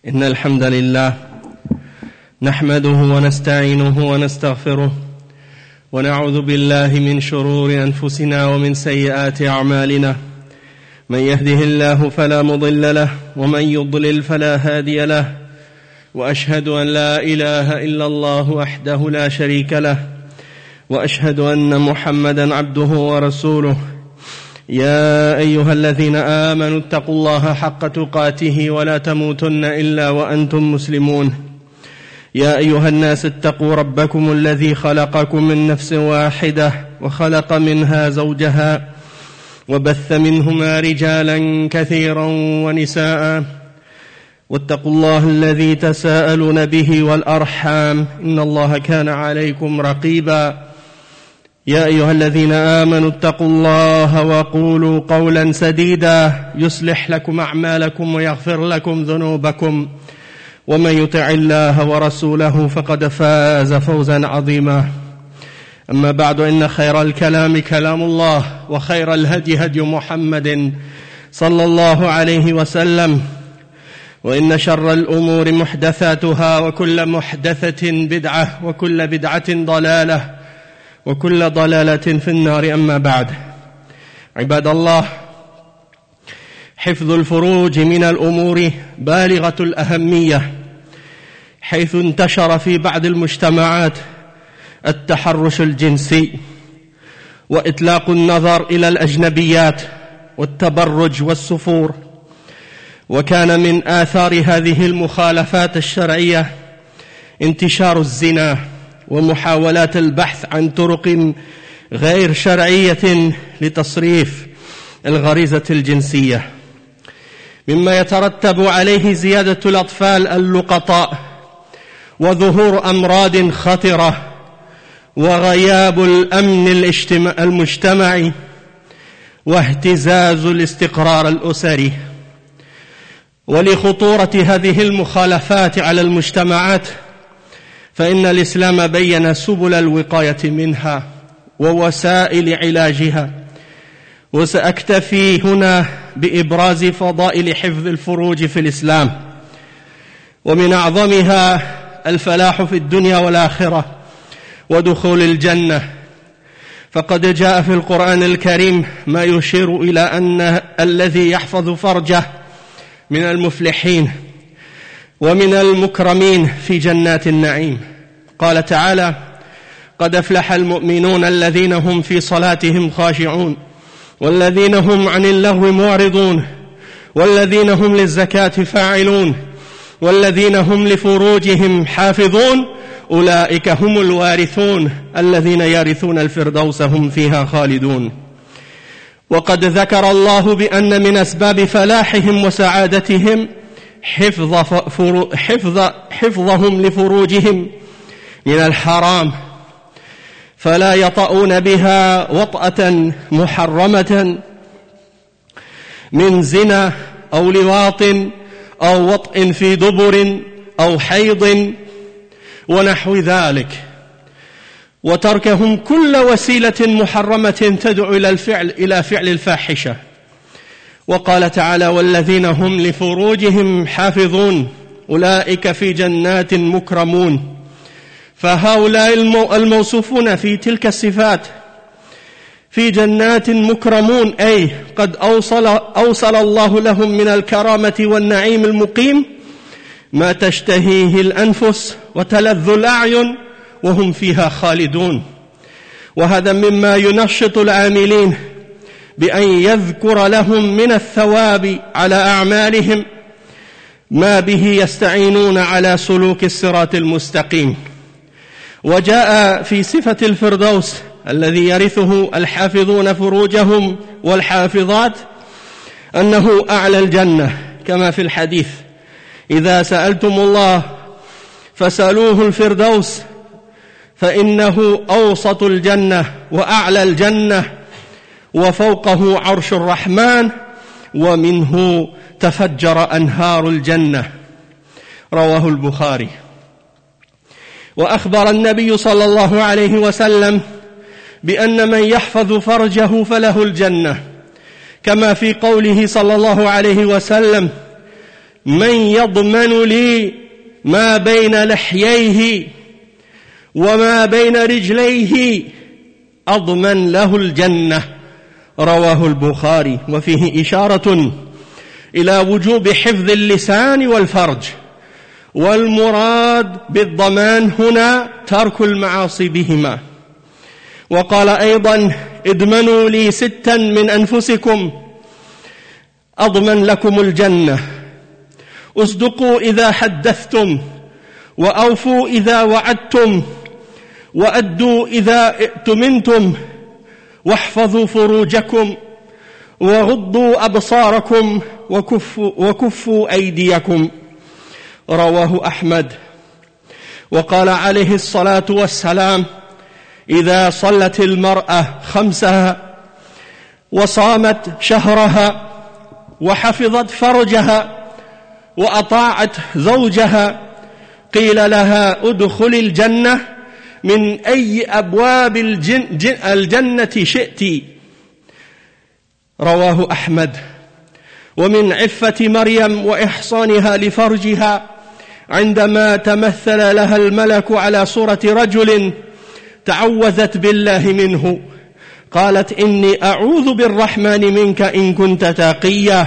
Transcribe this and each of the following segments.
إن الحمد لله نحمده ونستعينه ونستغفره ونعوذ بالله من شرور أنفسنا ومن سيئات أعمالنا. من يهده الله فلا مضل له ومن يضلل فلا هادي له، وأشهد أن لا إله إلا الله وحده لا شريك له، وأشهد أن محمدا عبده ورسوله. يا أيها الذين آمنوا اتقوا الله حق تقاته ولا تموتن إلا وأنتم مسلمون. يا أيها الناس اتقوا ربكم الذي خلقكم من نفس واحدة وخلق منها زوجها وبث منهما رجالا كثيرا ونساء، واتقوا الله الذي تساءلون به والأرحام إن الله كان عليكم رقيبا. يا أيها الذين آمنوا اتقوا الله وقولوا قولا سديدا يصلح لكم أعمالكم ويغفر لكم ذنوبكم، ومن يطع الله ورسوله فقد فاز فوزا عظيما. أما بعد، إن خير الكلام كلام الله، وخير الهدي هدي محمد صلى الله عليه وسلم، وإن شر الأمور محدثاتها، وكل محدثة بدعة، وكل بدعة ضلالة، وكل ضلالة في النار. أما بعد، عباد الله، حفظ الفروج من الأمور بالغة الأهمية، حيث انتشر في بعض المجتمعات التحرش الجنسي وإطلاق النظر إلى الأجنبيات والتبرج والسفور. وكان من آثار هذه المخالفات الشرعية انتشار الزنا ومحاولات البحث عن طرق غير شرعية لتصريف الغريزة الجنسية، مما يترتب عليه زيادة الأطفال اللقطاء وظهور أمراض خطرة وغياب الأمن المجتمعي واهتزاز الاستقرار الأسري. ولخطورة هذه المخالفات على المجتمعات، فإن الإسلام بين سبل الوقاية منها ووسائل علاجها، وسأكتفي هنا بإبراز فضائل حفظ الفروج في الإسلام، ومن أعظمها الفلاح في الدنيا والآخرة ودخول الجنة. فقد جاء في القرآن الكريم ما يشير إلى أن الذي يحفظ فرجه من المفلحين ومن المكرمين في جنات النعيم. قال تعالى: قد أفلح المؤمنون الذين هم في صلاتهم خاشعون والذين هم عن اللغو معرضون والذين هم للزكاة فاعلون والذين هم لفروجهم حافظون أولئك هم الوارثون الذين يرثون الفردوس هم فيها خالدون. وقد ذكر الله بأن من أسباب فلاحهم وسعادتهم حفظهم لفروجهم من الحرام، فلا يطؤون بها وطأة محرمة من زنا أو لواط أو وطء في دبر أو حيض ونحو ذلك، وتركهم كل وسيلة محرمة تدعو إلى فعل الفاحشة. وقال تعالى: والذين هم لفروجهم حافظون أولئك في جنات مكرمون. فهؤلاء الموصوفون في تلك الصفات في جنات مكرمون، أي قد أوصل الله لهم من الكرامة والنعيم المقيم ما تشتهيه الأنفس وتلذ الأعين وهم فيها خالدون. وهذا مما ينشط العاملين بأن يذكر لهم من الثواب على أعمالهم ما به يستعينون على سلوك الصراط المستقيم. وجاء في صفة الفردوس الذي يرثه الحافظون فروجهم والحافظات أنه أعلى الجنة، كما في الحديث: إذا سألتم الله فسألوه الفردوس فإنه أوسط الجنة وأعلى الجنة وفوقه عرش الرحمن ومنه تفجر أنهار الجنة. رواه البخاري. وأخبر النبي صلى الله عليه وسلم بأن من يحفظ فرجه فله الجنة، كما في قوله صلى الله عليه وسلم: من يضمن لي ما بين لحييه وما بين رجليه أضمن له الجنة. رواه البخاري. وفيه إشارة إلى وجوب حفظ اللسان والفرج، والمراد بالضمان هنا ترك المعاصي بهما. وقال أيضا: ادمنوا لي 6 من أنفسكم أضمن لكم الجنة: اصدقوا إذا حدثتم، وأوفوا إذا وعدتم، وأدوا إذا ائتمنتم، واحفظوا فروجكم، وغضوا أبصاركم، وكفوا أيديكم. رواه أحمد. وقال عليه الصلاة والسلام: إذا صلت المرأة 5 وصامت شهرها وحفظت فرجها وأطاعت زوجها قيل لها: ادخل الجنة من أي أبواب الجنة شئت. رواه أحمد. ومن عفة مريم وإحصانها لفرجها عندما تمثل لها الملك على صورة رجل تعوذت بالله منه، قالت: إني أعوذ بالرحمن منك إن كنت تقيا.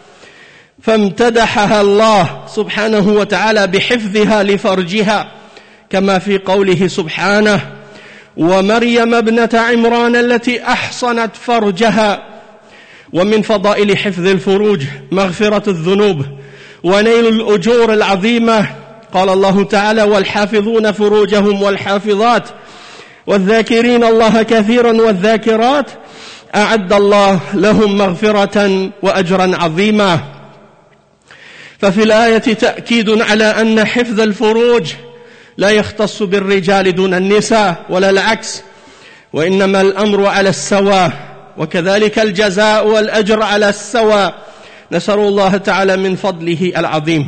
فامتدحها الله سبحانه وتعالى بحفظها لفرجها، كما في قوله سبحانه: ومريم ابنة عمران التي أحصنت فرجها. ومن فضائل حفظ الفروج مغفرة الذنوب ونيل الأجور العظيمة. قال الله تعالى: والحافظون فروجهم والحافظات والذاكرين الله كثيرا والذاكرات أعد الله لهم مغفرة وأجرا عظيما. ففي الآية تأكيد على أن حفظ الفروج لا يختص بالرجال دون النساء ولا العكس، وإنما الأمر على السواء، وكذلك الجزاء والأجر على السواء. نسأل الله تعالى من فضله العظيم.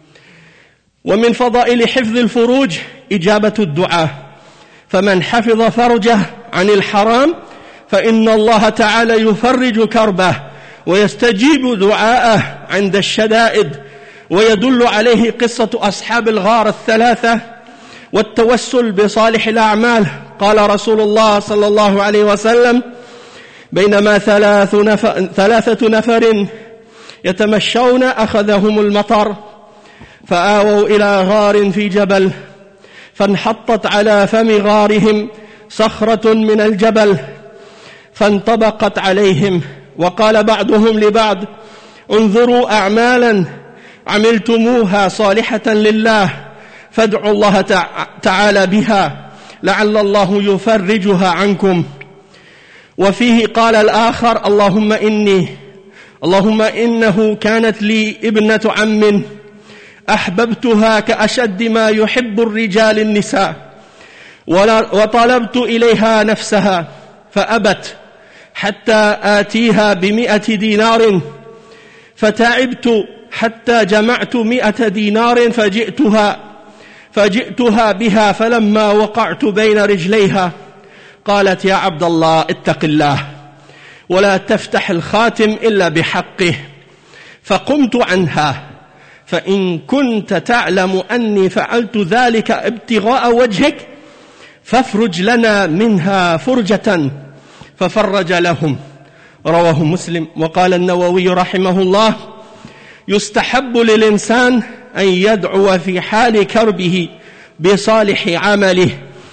ومن فضائل حفظ الفروج إجابة الدعاء، فمن حفظ فرجه عن الحرام فإن الله تعالى يفرج كربه ويستجيب دعاءه عند الشدائد. ويدل عليه قصة أصحاب الغار 3 والتوسل بصالح الأعمال. قال رسول الله صلى الله عليه وسلم: بينما 3 نفر يتمشون أخذهم المطر فآووا إلى غار في جبل، فانحطت على فم غارهم صخرة من الجبل فانطبقت عليهم، وقال بعضهم لبعض: انظروا أعمالا عملتموها صالحة لله فادعوا الله تعالى بها لعل الله يفرجها عنكم. وفيه قال الآخر: اللهم إنه كانت لي ابنة عم أحببتها كأشد ما يحب الرجال النساء، وطلبت إليها نفسها فأبت حتى آتيها ب100 دينار، فتعبت حتى جمعت 100 دينار فجئتها بها، فلما وقعت بين رجليها قالت: يا عبد الله اتق الله ولا تفتح الخاتم إلا بحقه. فقمت عنها، فإن كنت تعلم أني فعلت ذلك ابتغاء وجهك فافرج لنا منها فرجة، ففرج لهم. رواه مسلم. وقال النووي رحمه الله: يستحب للإنسان أن يدعو في حال كربه بصالح عمله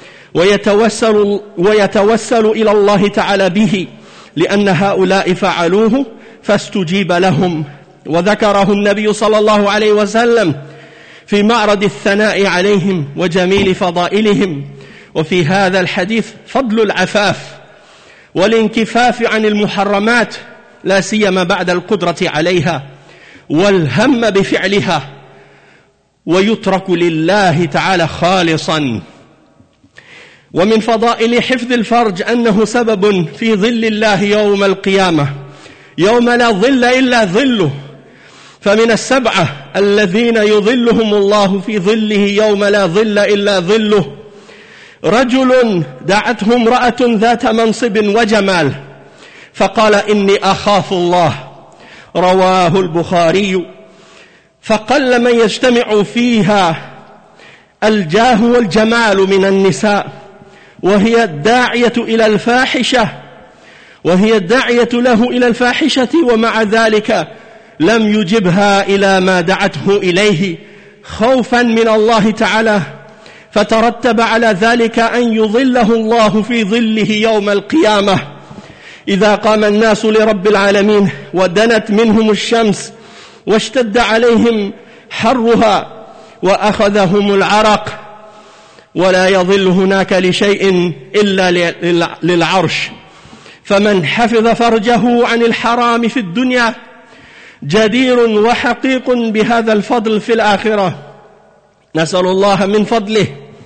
ويتوسل إلى الله تعالى به، لأن هؤلاء فعلوه فاستجيب لهم. وذكره النبي صلى الله عليه وسلم في معرض الثناء عليهم وجميل فضائلهم. وفي هذا الحديث فضل العفاف والانكفاف عن المحرمات، لا سيما بعد القدرة عليها والهم بفعلها، ويترك لله تعالى خالصا. ومن فضائل حفظ الفرج أنه سبب في ظل الله يوم القيامة، يوم لا ظل إلا ظله. فمن 7 الذين يظلهم الله في ظله يوم لا ظل إلا ظله: رجل دعته امرأة ذات منصب وجمال فقال: إني أخاف الله. رواه البخاري. فقل من يجتمع فيها الجاه والجمال من النساء وهي الداعية له إلى الفاحشة ومع ذلك لم يجبها إلى ما دعته إليه خوفا من الله تعالى، فترتب على ذلك أن يظله الله في ظله يوم القيامة إذا قام الناس لرب العالمين ودنت منهم الشمس واشتد عليهم حرها وأخذهم العرق، ولا يظل هناك لشيء إلا للعرش. فمن حفظ فرجه عن الحرام في الدنيا جدير وحقيق بهذا الفضل في الآخرة. نسأل الله من فضله.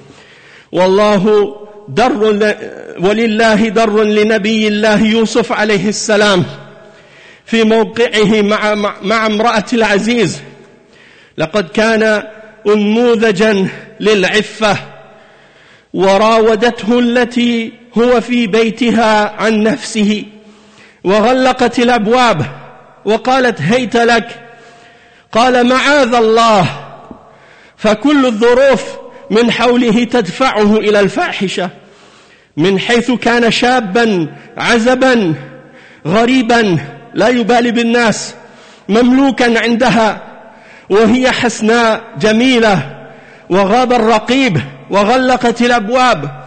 ولله در لنبي الله يوسف عليه السلام في موقعه مع امرأة العزيز، لقد كان أنموذجا للعفة، وراودته التي هو في بيتها عن نفسه وغلقت الأبواب وقالت هيت لك، قال معاذ الله، فكل الظروف من حوله تدفعه إلى الفاحشة، من حيث كان شابا عزبا غريبا لا يبالي بالناس مملوكا عندها وهي حسناء جميلة، وغاب الرقيب وغلقت الأبواب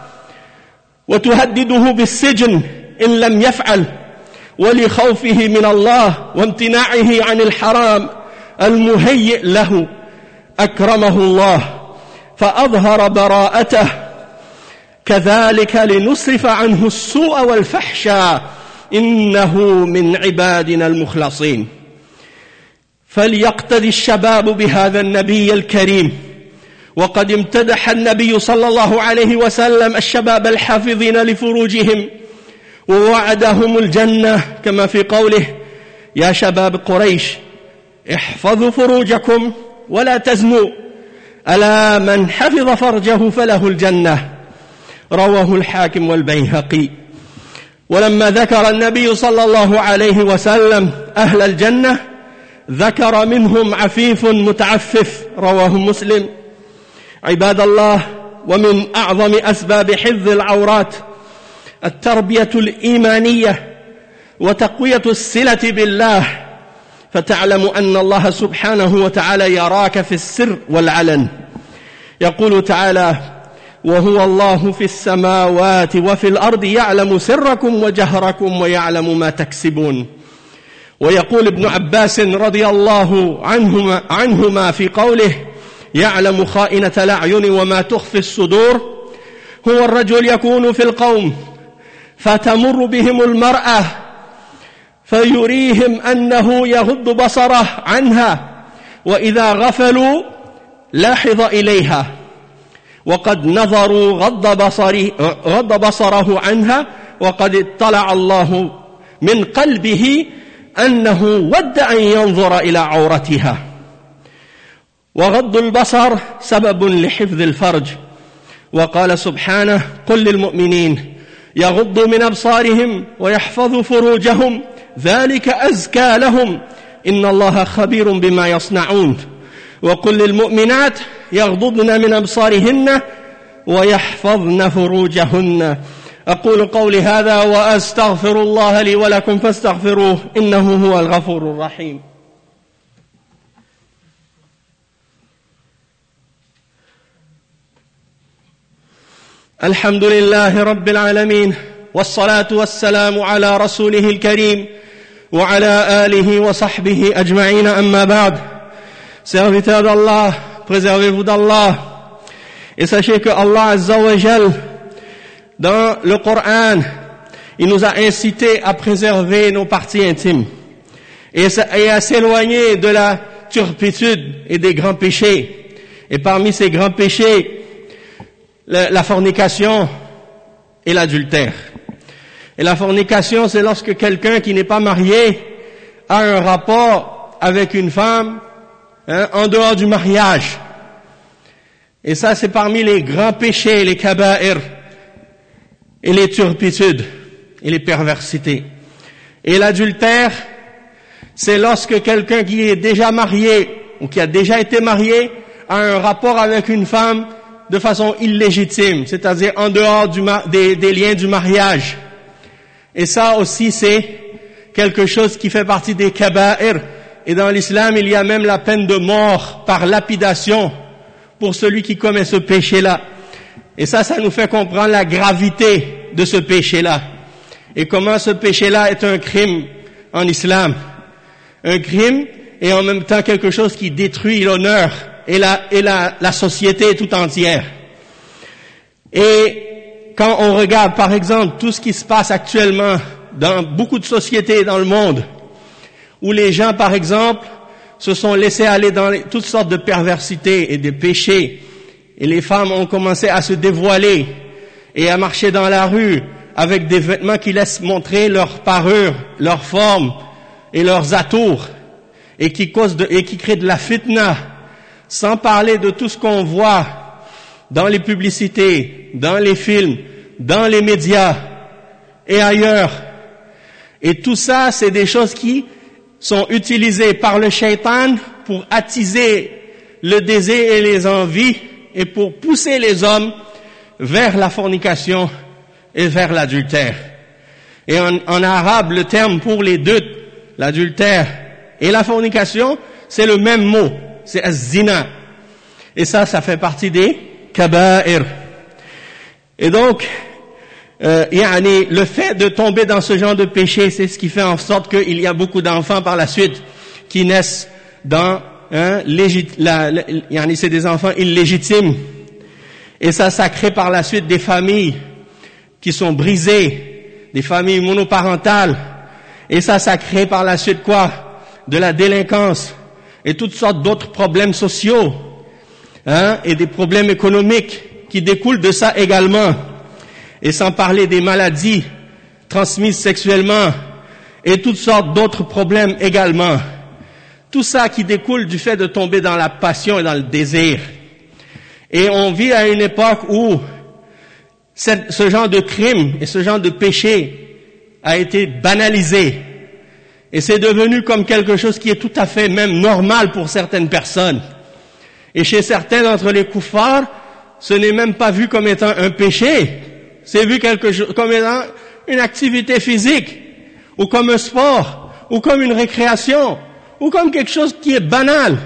وتهدده بالسجن إن لم يفعل، ولخوفه من الله وامتناعه عن الحرام المهيئ له أكرمه الله فأظهر براءته، كذلك لنصرف عنه السوء والفحشاء إنه من عبادنا المخلصين. فليقتدي الشباب بهذا النبي الكريم، وقد امتدح النبي صلى الله عليه وسلم الشباب الحافظين لفروجهم ووعدهم الجنة كما في قوله يا شباب قريش احفظوا فروجكم ولا تزنوا ألا من حفظ فرجه فله الجنة، رواه الحاكم والبيهقي. ولما ذكر النبي صلى الله عليه وسلم أهل الجنة ذكر منهم عفيف متعفف، رواه مسلم. عباد الله، ومن أعظم أسباب حفظ العورات التربية الإيمانية وتقوية الصلة بالله، فتعلم أن الله سبحانه وتعالى يراك في السر والعلن. يقول تعالى وهو الله في السماوات وفي الأرض يعلم سركم وجهركم ويعلم ما تكسبون. ويقول ابن عباس رضي الله عنهما في قوله يعلم خائنة الأعين وما تخفي الصدور، هو الرجل يكون في القوم فتمر بهم المرأة فيريهم أنه يغض بصره عنها، وإذا غفلوا لاحظ إليها، وقد نظروا غض بصره عنها، وقد اطلع الله من قلبه أنه ود أن ينظر إلى عورتها. وغض البصر سبب لحفظ الفرج، وقال سبحانه قل للمؤمنين يغضوا من أبصارهم ويحفظوا فروجهم ذلك أزكى لهم إن الله خبير بما يصنعون. وقل للمؤمنات يغضضن من أبصارهن ويحفظن فروجهن. أقول قولي هذا وأستغفر الله لي ولكم فاستغفروه إنه هو الغفور الرحيم. الحمد لله رب العالمين، والصلاة والسلام على رسوله الكريم وعلى آله وصحبه أجمعين. أما بعد. Serviteurs d'Allah, préservez-vous d'Allah et sachez que Allah Azza wa Jal, dans le Coran, il nous a incité à préserver nos parties intimes et à s'éloigner de la turpitude et des grands péchés. Et parmi ces grands péchés, la fornication et l'adultère. Et la fornication, c'est lorsque quelqu'un qui n'est pas marié a un rapport avec une femme en dehors du mariage. Et ça, c'est parmi les grands péchés, les kaba'ir, et les turpitudes, et les perversités. Et l'adultère, c'est lorsque quelqu'un qui est déjà marié ou qui a déjà été marié a un rapport avec une femme de façon illégitime, c'est-à-dire en dehors des liens du mariage. Et ça aussi c'est quelque chose qui fait partie des kaba'ir. Et dans l'islam, il y a même la peine de mort par lapidation pour celui qui commet ce péché-là. Et ça nous fait comprendre la gravité de ce péché-là. Et comment ce péché-là est un crime en islam. Un crime et en même temps quelque chose qui détruit l'honneur et la société tout entière. Et quand on regarde par exemple tout ce qui se passe actuellement dans beaucoup de sociétés dans le monde, où les gens par exemple se sont laissés aller dans toutes sortes de perversités et de péchés, et les femmes ont commencé à se dévoiler et à marcher dans la rue avec des vêtements qui laissent montrer leur parure, leur forme et leurs atours, et qui créent de la fitna, sans parler de tout ce qu'on voit dans les publicités, dans les films, dans les médias et ailleurs. Et tout ça, c'est des choses qui sont utilisées par le shaitan pour attiser le désir et les envies et pour pousser les hommes vers la fornication et vers l'adultère. Et en arabe, le terme pour les deux, l'adultère et la fornication, c'est le même mot, c'est az-zina. Et ça fait partie des kaba'ir. Et donc, le fait de tomber dans ce genre de péché, c'est ce qui fait en sorte qu'il y a beaucoup d'enfants par la suite qui naissent dans c'est des enfants illégitimes. Et ça crée par la suite des familles qui sont brisées, des familles monoparentales. Et ça crée par la suite quoi? De la délinquance et toutes sortes d'autres problèmes sociaux, et des problèmes économiques qui découlent de ça également. Et sans parler des maladies transmises sexuellement et toutes sortes d'autres problèmes également. Tout ça qui découle du fait de tomber dans la passion et dans le désir. Et on vit à une époque où ce genre de crime et ce genre de péché a été banalisé. Et c'est devenu comme quelque chose qui est tout à fait même normal pour certaines personnes. Et chez certains d'entre les koufars, ce n'est même pas vu comme étant un péché. C'est vu quelque chose comme étant une activité physique, ou comme un sport, ou comme une récréation, ou comme quelque chose qui est banal.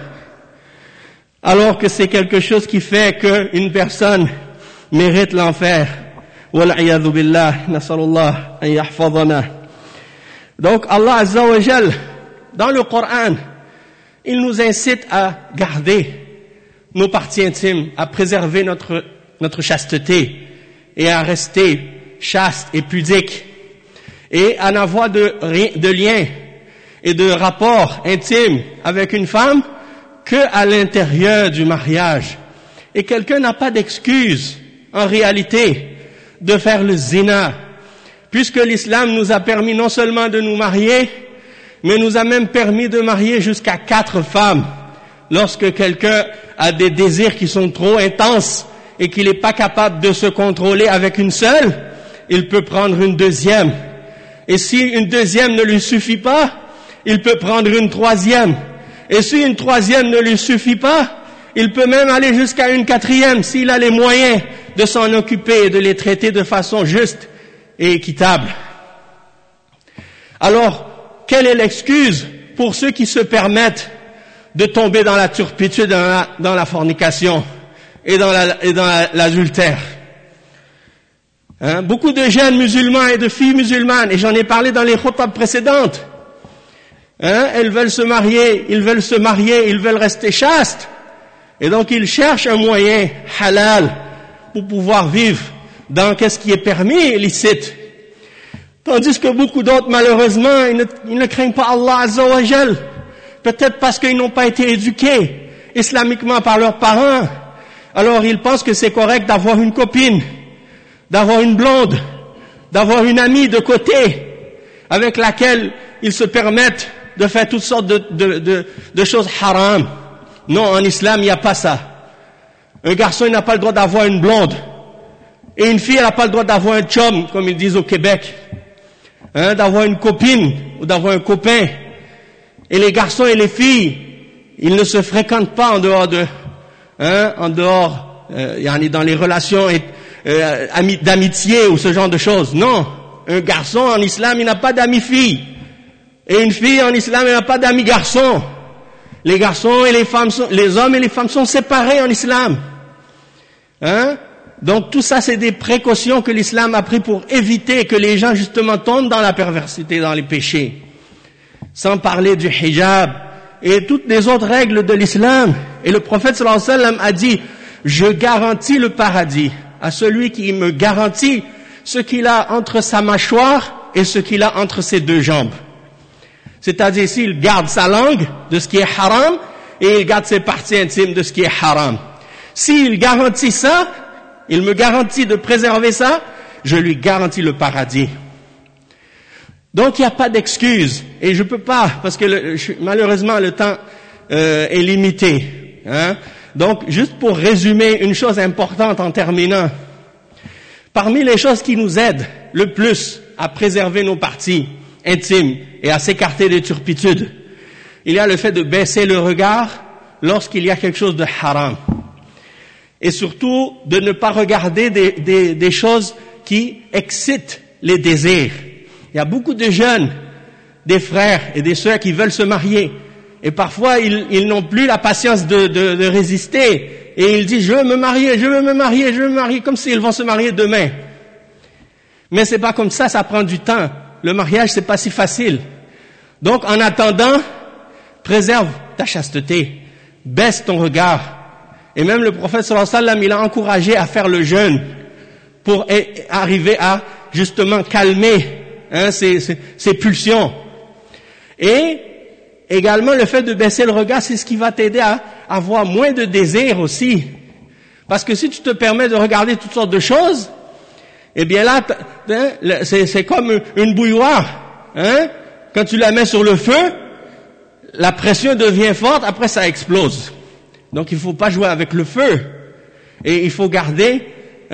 Alors que c'est quelque chose qui fait qu'une personne mérite l'enfer. Wal'iyadhu billah, nasallallahu an yahfadhana. Donc Allah Azza wa Jal, dans le Coran, il nous incite à garder nos parties intimes, à préserver notre chasteté et à rester chaste et pudique et à n'avoir de lien et de rapport intime avec une femme que à l'intérieur du mariage. Et quelqu'un n'a pas d'excuse en réalité de faire le zina, puisque l'islam nous a permis non seulement de nous marier, mais nous a même permis de marier jusqu'à 4 femmes. Lorsque quelqu'un a des désirs qui sont trop intenses et qu'il n'est pas capable de se contrôler avec une seule, il peut prendre une deuxième. Et si une deuxième ne lui suffit pas, il peut prendre une troisième. Et si une troisième ne lui suffit pas, il peut même aller jusqu'à une quatrième s'il a les moyens de s'en occuper et de les traiter de façon juste et équitable. Alors, quelle est l'excuse pour ceux qui se permettent de tomber dans la turpitude, dans la fornication et dans l'adultère? Beaucoup de jeunes musulmans et de filles musulmanes, et j'en ai parlé dans les khutab précédentes, elles veulent se marier, ils veulent rester chastes, et donc ils cherchent un moyen halal pour pouvoir vivre dans qu'est-ce qui est permis et licite. Tandis que beaucoup d'autres, malheureusement, ils ne craignent pas Allah Azza wa Jal, peut-être parce qu'ils n'ont pas été éduqués islamiquement par leurs parents. Alors ils pensent que c'est correct d'avoir une copine, d'avoir une blonde, d'avoir une amie de côté avec laquelle ils se permettent de faire toutes sortes de choses haram. Non, en islam, il n'y a pas ça. Un garçon, il n'a pas le droit d'avoir une blonde. Et une fille, elle n'a pas le droit d'avoir un chum, comme ils disent au Québec. D'avoir une copine ou d'avoir un copain. Et les garçons et les filles, il ne se fréquente pas en dehors dans les relations d'amitié ou ce genre de choses. Non, un garçon en islam, il n'a pas d'amis filles. Et une fille en islam, elle n'a pas d'amis garçons. Les garçons et les hommes et les femmes sont séparés en islam. Donc tout ça, c'est des précautions que l'islam a pris pour éviter que les gens justement tombent dans la perversité, dans les péchés. Sans parler du hijab et toutes les autres règles de l'islam. Et le prophète sallallahu alayhi wa sallam a dit, je garantis le paradis à celui qui me garantit ce qu'il a entre sa mâchoire et ce qu'il a entre ses deux jambes. C'est-à-dire s'il garde sa langue de ce qui est haram et il garde ses parties intimes de ce qui est haram. S'il garantit ça, il me garantit de préserver ça, je lui garantis le paradis. Donc il n'y a pas d'excuse. Et je peux pas, parce que malheureusement le temps est limité. Donc juste pour résumer une chose importante en terminant. Parmi les choses qui nous aident le plus à préserver nos parties intimes et à s'écarter des turpitudes, il y a le fait de baisser le regard lorsqu'il y a quelque chose de haram. Et surtout de ne pas regarder des choses qui excitent les désirs. Il y a beaucoup de jeunes, des frères et des sœurs qui veulent se marier. Et parfois, ils n'ont plus la patience de résister. Et ils disent, je veux me marier, comme s'ils vont se marier demain. Mais c'est pas comme ça prend du temps. Le mariage, c'est pas si facile. Donc, en attendant, préserve ta chasteté. Baisse ton regard. Et même le prophète sallallahu alayhi wa sallam, il a encouragé à faire le jeûne pour arriver à, justement, calmer ces pulsions. Et également, le fait de baisser le regard, c'est ce qui va t'aider à avoir moins de désir aussi. Parce que si tu te permets de regarder toutes sortes de choses, eh bien là, c'est comme une bouilloire. Quand tu la mets sur le feu, la pression devient forte, après ça explose. Donc il faut pas jouer avec le feu. Et il faut garder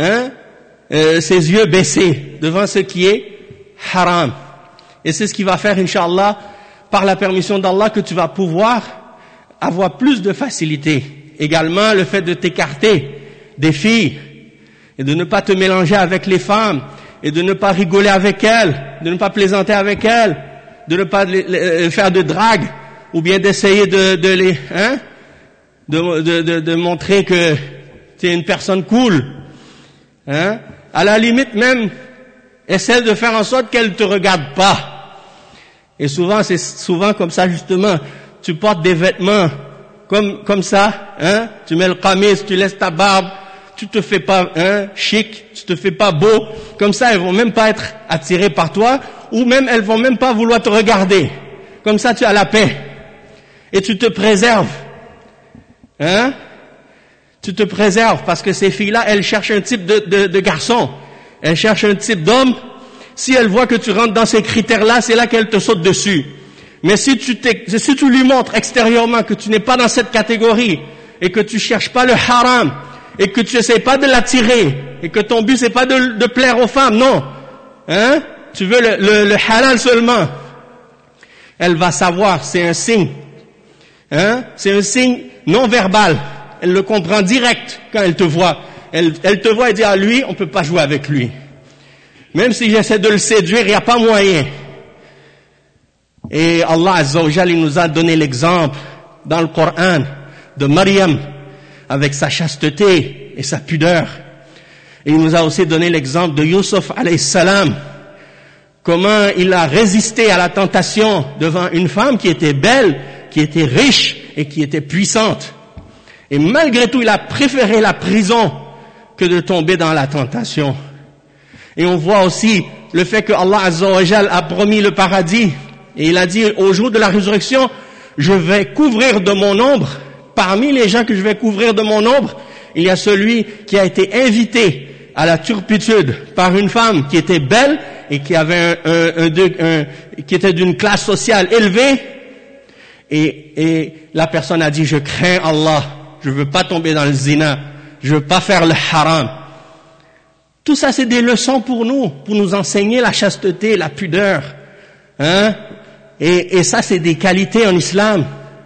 ses yeux baissés devant ce qui est haram. Et c'est ce qui va faire, Inch'Allah, par la permission d'Allah, que tu vas pouvoir avoir plus de facilité. Également, le fait de t'écarter des filles et de ne pas te mélanger avec les femmes et de ne pas rigoler avec elles, de ne pas plaisanter avec elles, de ne pas faire de drague ou bien d'essayer de montrer que tu es une personne cool. À la limite même, essaie de faire en sorte qu'elle ne te regarde pas. Et c'est souvent comme ça justement, tu portes des vêtements comme ça, tu mets le qamis, tu laisses ta barbe, tu te fais pas chic, tu te fais pas beau, comme ça elles vont même pas être attirées par toi, ou même elles vont même pas vouloir te regarder. Comme ça tu as la paix. Et tu te préserves. Tu te préserves parce que ces filles-là, elles cherchent un type de garçon. Elles cherchent un type d'homme. Si elles voient que tu rentres dans ces critères-là, c'est là qu'elles te sautent dessus. Mais si tu lui montres extérieurement que tu n'es pas dans cette catégorie et que tu cherches pas le haram et que tu essaies pas de l'attirer et que ton but c'est pas de plaire aux femmes, non. Tu veux le halal seulement. Elle va savoir, c'est un signe. C'est un signe non verbal. Elle le comprend direct quand elle te voit. Elle te voit et dit, lui, on peut pas jouer avec lui. Même si j'essaie de le séduire, il n'y a pas moyen. Et Allah Azza wa Jalla, il nous a donné l'exemple dans le Coran de Maryam avec sa chasteté et sa pudeur. Et il nous a aussi donné l'exemple de Yusuf alayhi salam, comment il a résisté à la tentation devant une femme qui était belle, qui était riche et qui était puissante. Et malgré tout, il a préféré la prison que de tomber dans la tentation. Et on voit aussi le fait que Allah Azza wa Jal a promis le paradis. Et il a dit, au jour de la résurrection, je vais couvrir de mon ombre. Parmi les gens que je vais couvrir de mon ombre, il y a celui qui a été invité à la turpitude par une femme qui était belle et qui avait qui était d'une classe sociale élevée. Et la personne a dit, je crains Allah, je veux pas tomber dans le zina, je veux pas faire le haram. Tout ça, c'est des leçons pour nous enseigner la chasteté, la pudeur. Et ça, c'est des qualités en islam.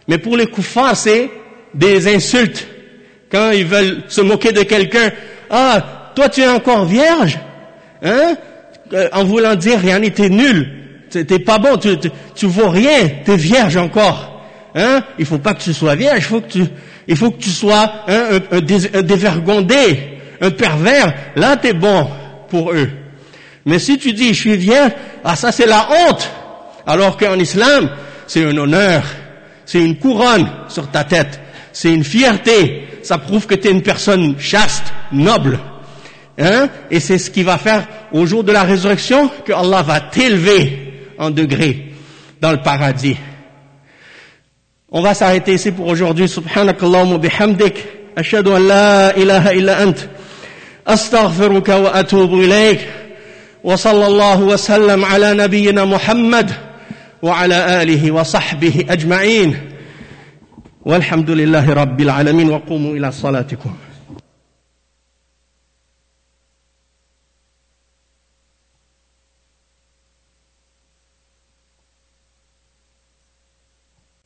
Mais pour les kuffars, c'est des insultes. Quand ils veulent se moquer de quelqu'un, ah, toi tu es encore vierge, hein? En voulant dire, rien n'était nul, t'es pas bon, tu vaux rien, t'es vierge encore, hein? Il faut pas que tu sois vierge, il faut que tu sois un dévergondé, un pervers. Là t'es bon pour eux. Mais si tu dis je suis vierge, ah ça c'est la honte. Alors qu'en islam, c'est un honneur, c'est une couronne sur ta tête, c'est une fierté. Ça prouve que tu es une personne chaste, noble. Hein? Et c'est ce qui va faire au jour de la résurrection que Allah va t'élever en degré dans le paradis. On va s'arrêter ici pour aujourd'hui. Subhanakallahumma bihamdik. Ashhadu an la ilaha illa ant. Astaghfiruka wa atubu ilayk. Wa sallallahu wa sallam ala nabiyyina Muhammad wa ala alihi wa sahbihi ajma'in. والحمد لله رب العالمين وقوموا إلى صلاتكم